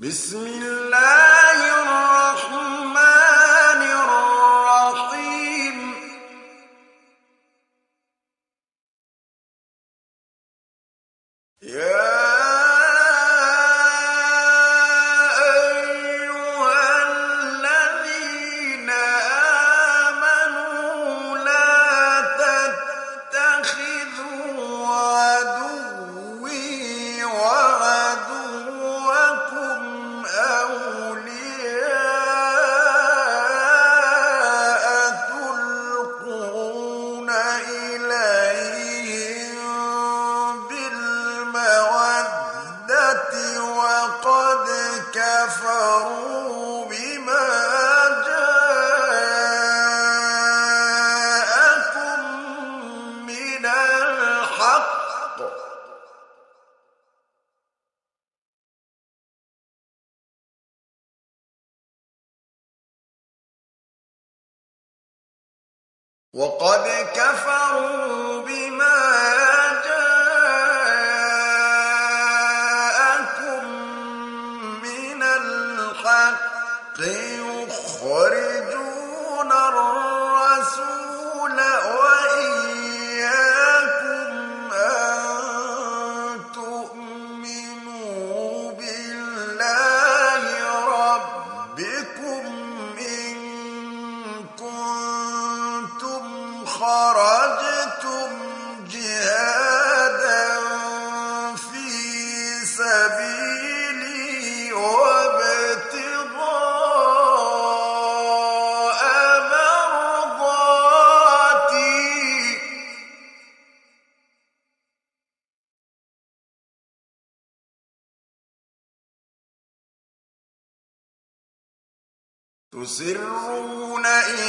بسم الله الرحمن الرحيم يا أيها الذين آمنوا لا تتخذوا عدوي وعدوكم أولياء تلقون إليهم بالمودة وقد كفروا بما جاءكم من الحق يخرجون الرسول وإياكم أن تؤمنوا بالله ربكم إن كنتم خرجتم جهادا في سبيلي وابتغاء مرضاتي تسرون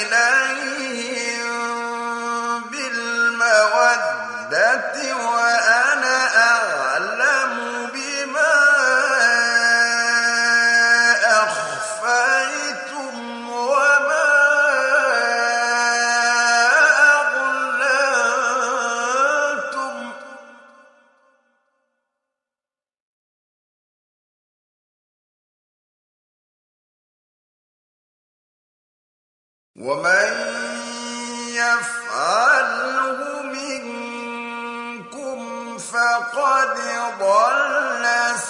إليهم بالمودة وأنا أعلم بما أخفيتم وما أعلنتم ومن يفعله منكم فقد ضل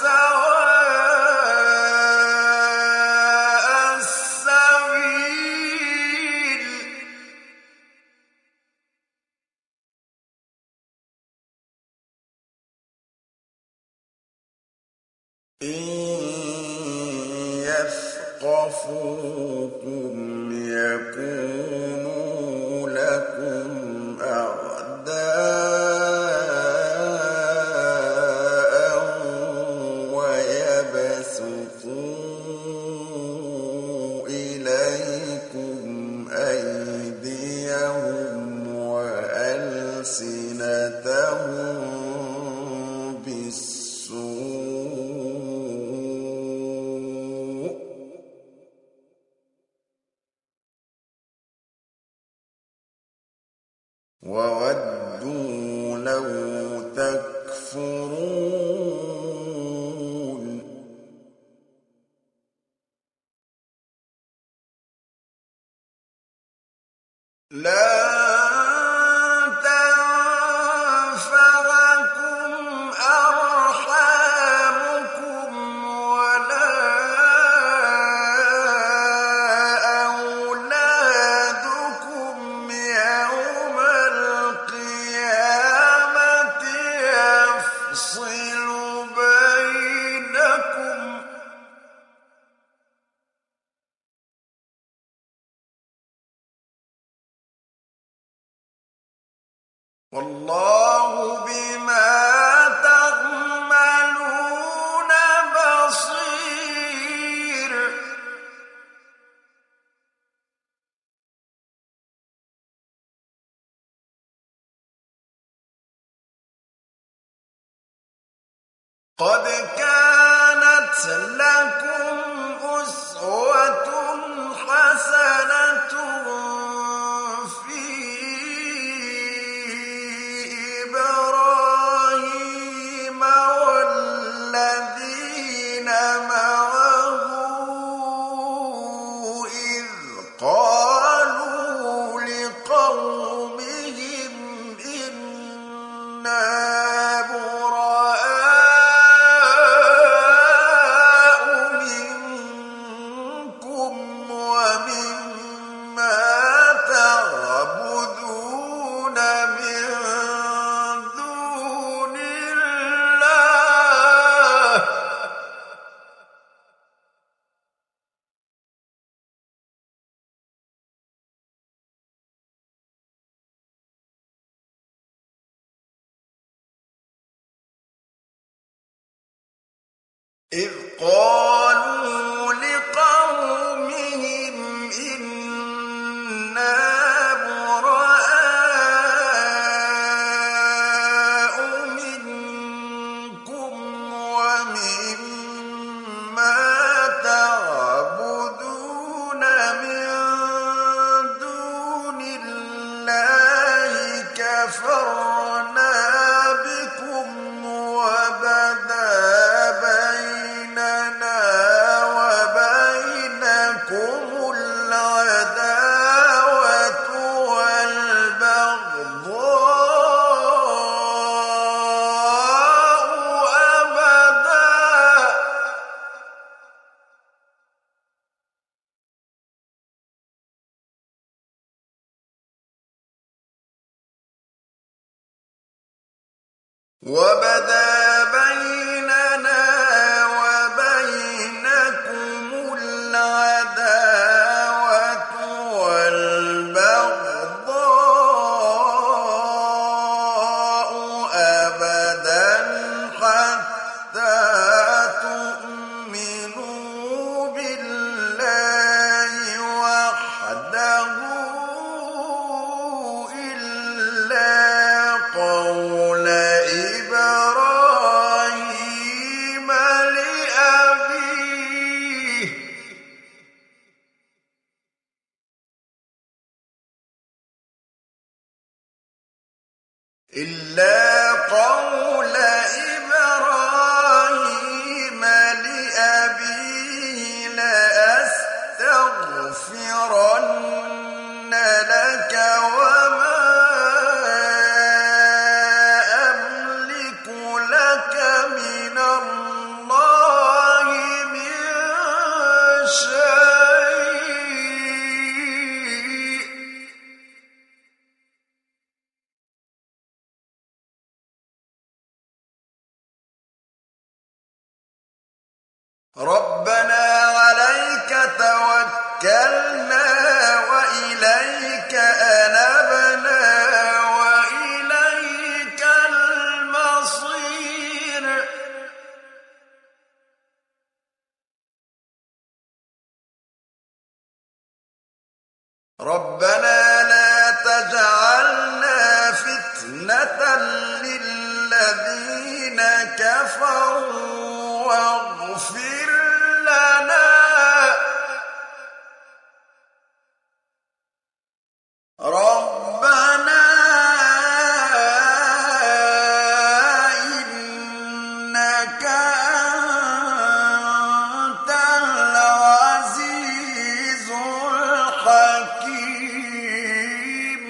سواء السبيل إن يثقفوكم يكونوا لكم أعداء ويبسطوا إليكم أيديهم وألسنتهم بالسوء وودوا لو تكفرون لا تنفعكم أرحامكم ولا أولادكم يوم القيامة يفصل بينكم والله بما تعملون بصير قد كانت لكم أسوة حسنة في إبراهيم والذين معه إذ قالوا لقومهم إنا براء منكم ومما تعبدون من دون الله كفرنا بكم وبدا بيننا وبينكم العداوة والبغضاء أبدا العداوة والبغضاء أبدا حتى تؤمنوا بالله وحده إلا قول إبراهيم لأبيه لأستغفرن لك وما أملك لك من الله من شيء ربنا عليك توكلنا وإليك أنبنا وإليك المصير ربنا لا تجعلنا فتنة للذين كفروا واغفر لنا ربنا إنك أنت العزيز الحكيم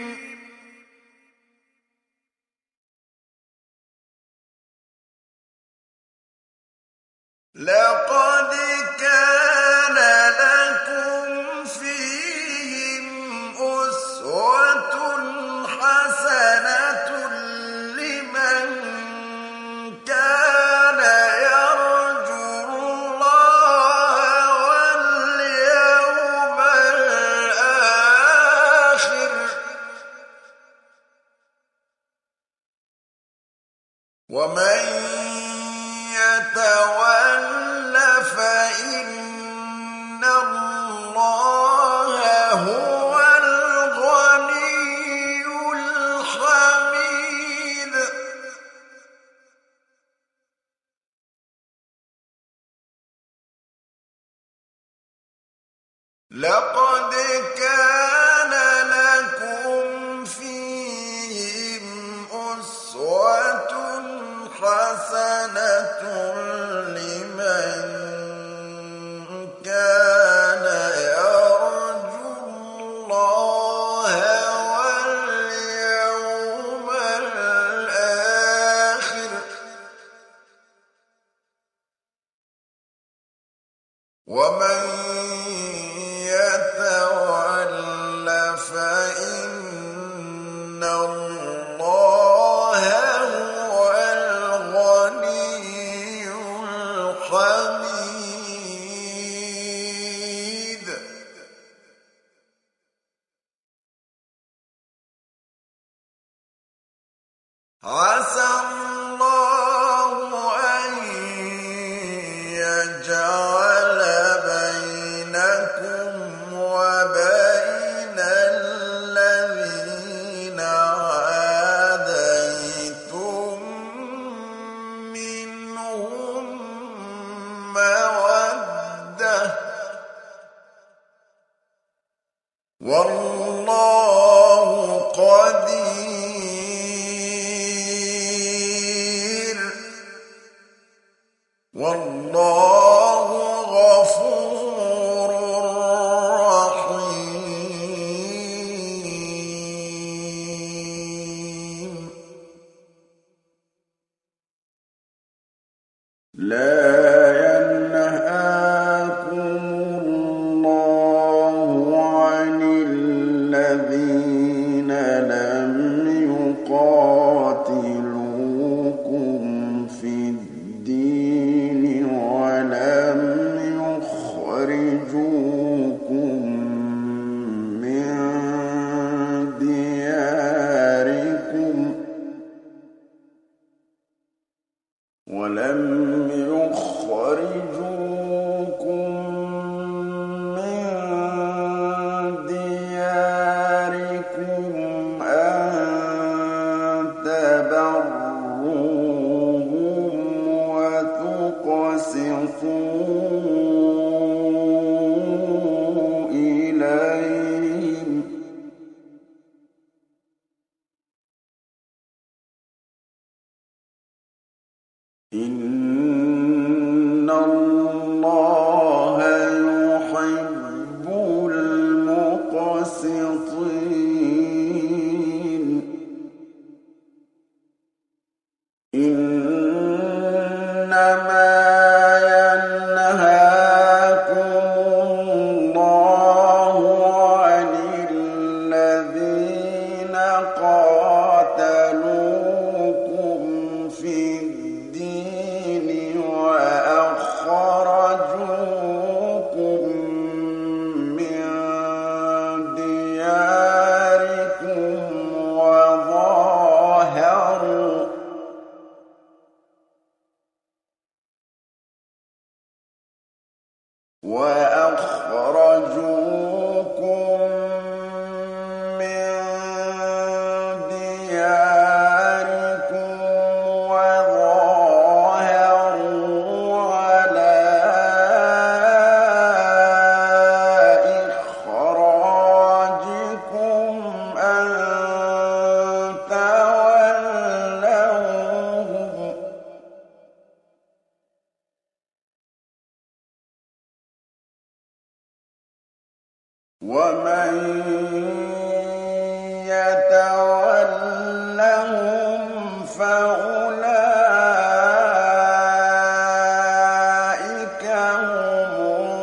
لقد كان لكم فيهم أسوة حسنة لمن كان يرجو الله واليوم الآخر ومن يتول فإن الله هو الغني الحميد لقد كان لكم فيهم أسوة حسنة لمن كان يرجو الله واليوم الآخر ومن يتول فإن الله هو الغني الحميد عسى الله أن يجعل بينكم وبين الذين عاديتم منهم مودة والله قدير والله غفور رحيم لا ينهاكم الله عن الذين لم يقاتلوكم في الدين ولم يخرجوكم من دياركم أن تبروهم وتقسطوا إليهم إن الله يحب المقسطين إنما ينهاكم الله عن الذين قاتلوكم في الدين وأخرجوكم من دياركم وظاهروا على إخراجكم أن تولوهم ومن يتولهم فأولئك هم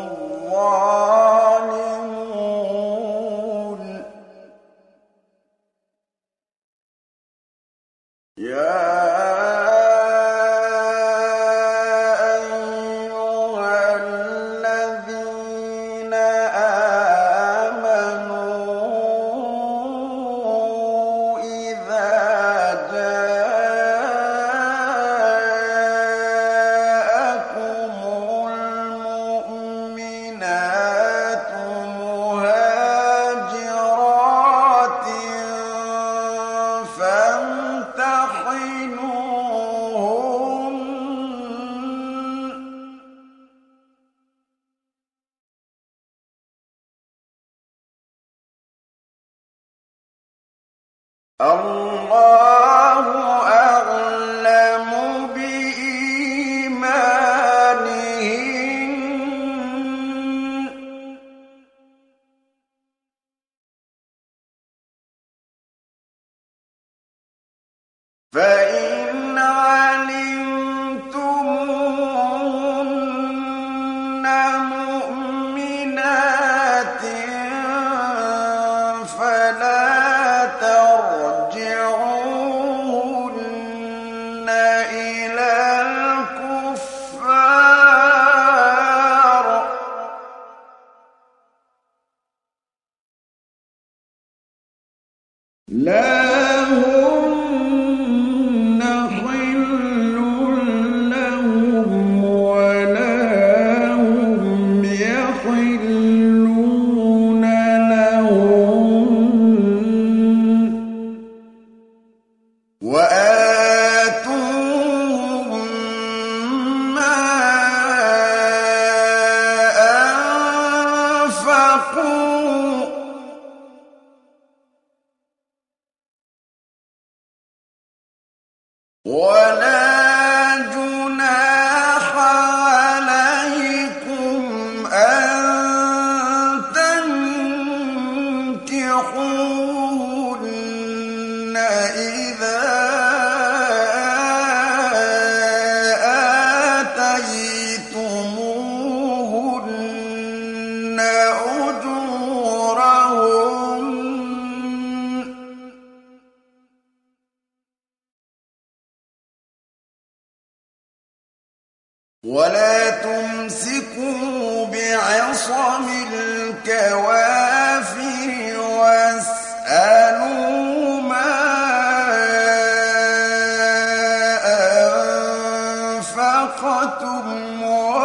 الظالمون يا أيها الذين آمنوا إذا جاءكم المؤمنات مهاجرات فامتحنوهن الله أعلم بإيمانهن فإن علمتموهن مؤمنات فلا ترجعوهن ولا تمسكوا بعصم الكوافر واسألوا ما أنفقتم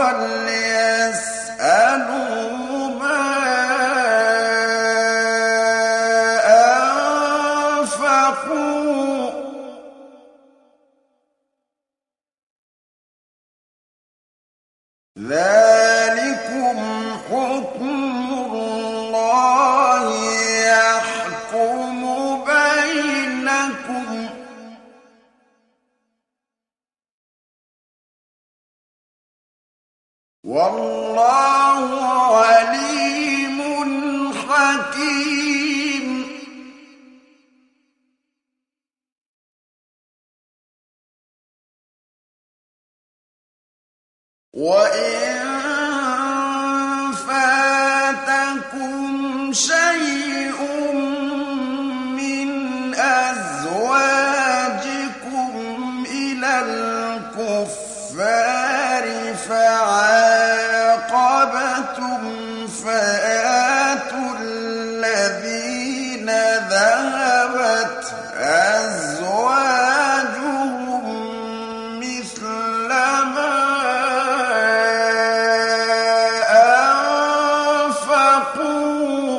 وليسألوا ما أنفقوا ذلكم حكم الله يحكم بينكم والله عليم حكيم. وإن فاتكم شيء من أزواجكم إلى الكفار فعاقبتم فآتوا الذين ذهبت أزواجهم مثل ما أنفقوا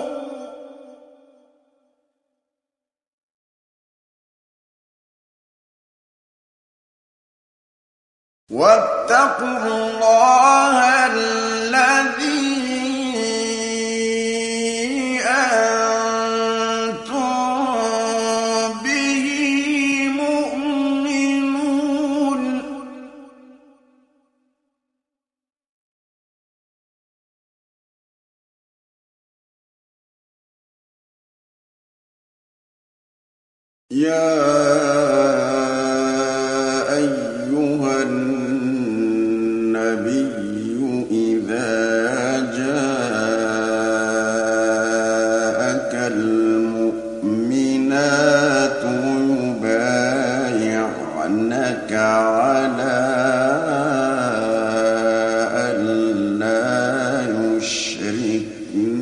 واتقوا الله الذي أنتم به مؤمنون. يا أيها النبي إذا جاءك المؤمنات يبايعنك على ألا يشركن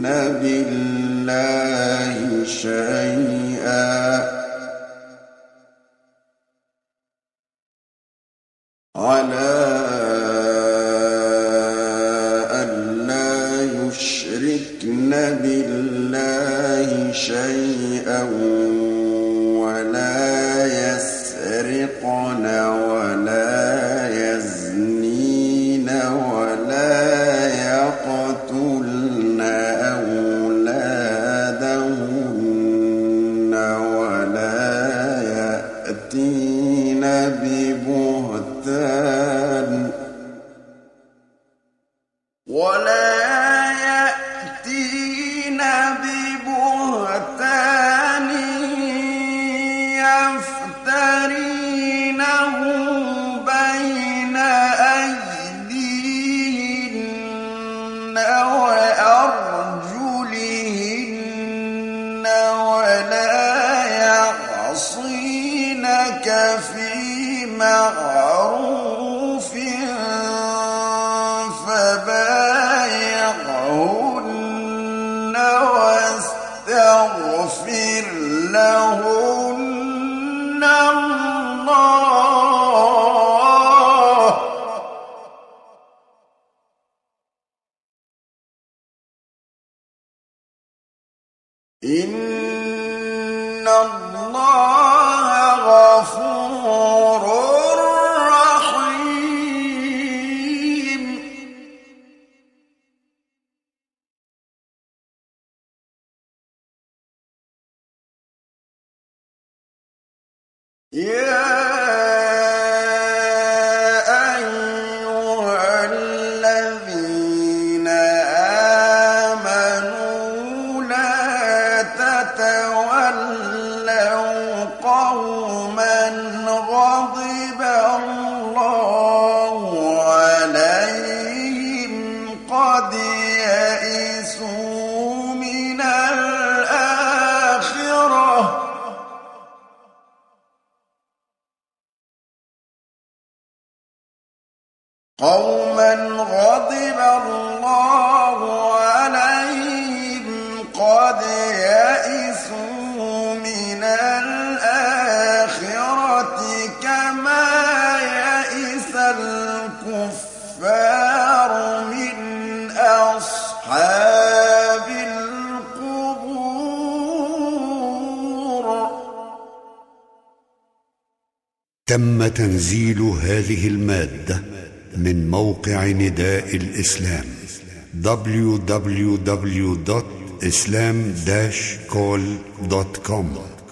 بالله شيئا ولا يسرقن ولا يزنين ولا يقتلن أولادهن ولا يأتين ببهتان يفترينه بين أيديهن وأرجلهن ولا يعصينك في معروف فبايعهن واستغفر لهن الله إن الله غفور رحيم. يا أيها الذين آمنوا لا تتولوا قوما غضب الله عليهم قد يئسوا من الآخرة قوما غضب الله عليهم قد يئسوا من الآخرة كما يئس الكفار من أصحاب القبور. تم تنزيل هذه المادة من موقع نداء الإسلام www.islam-call.com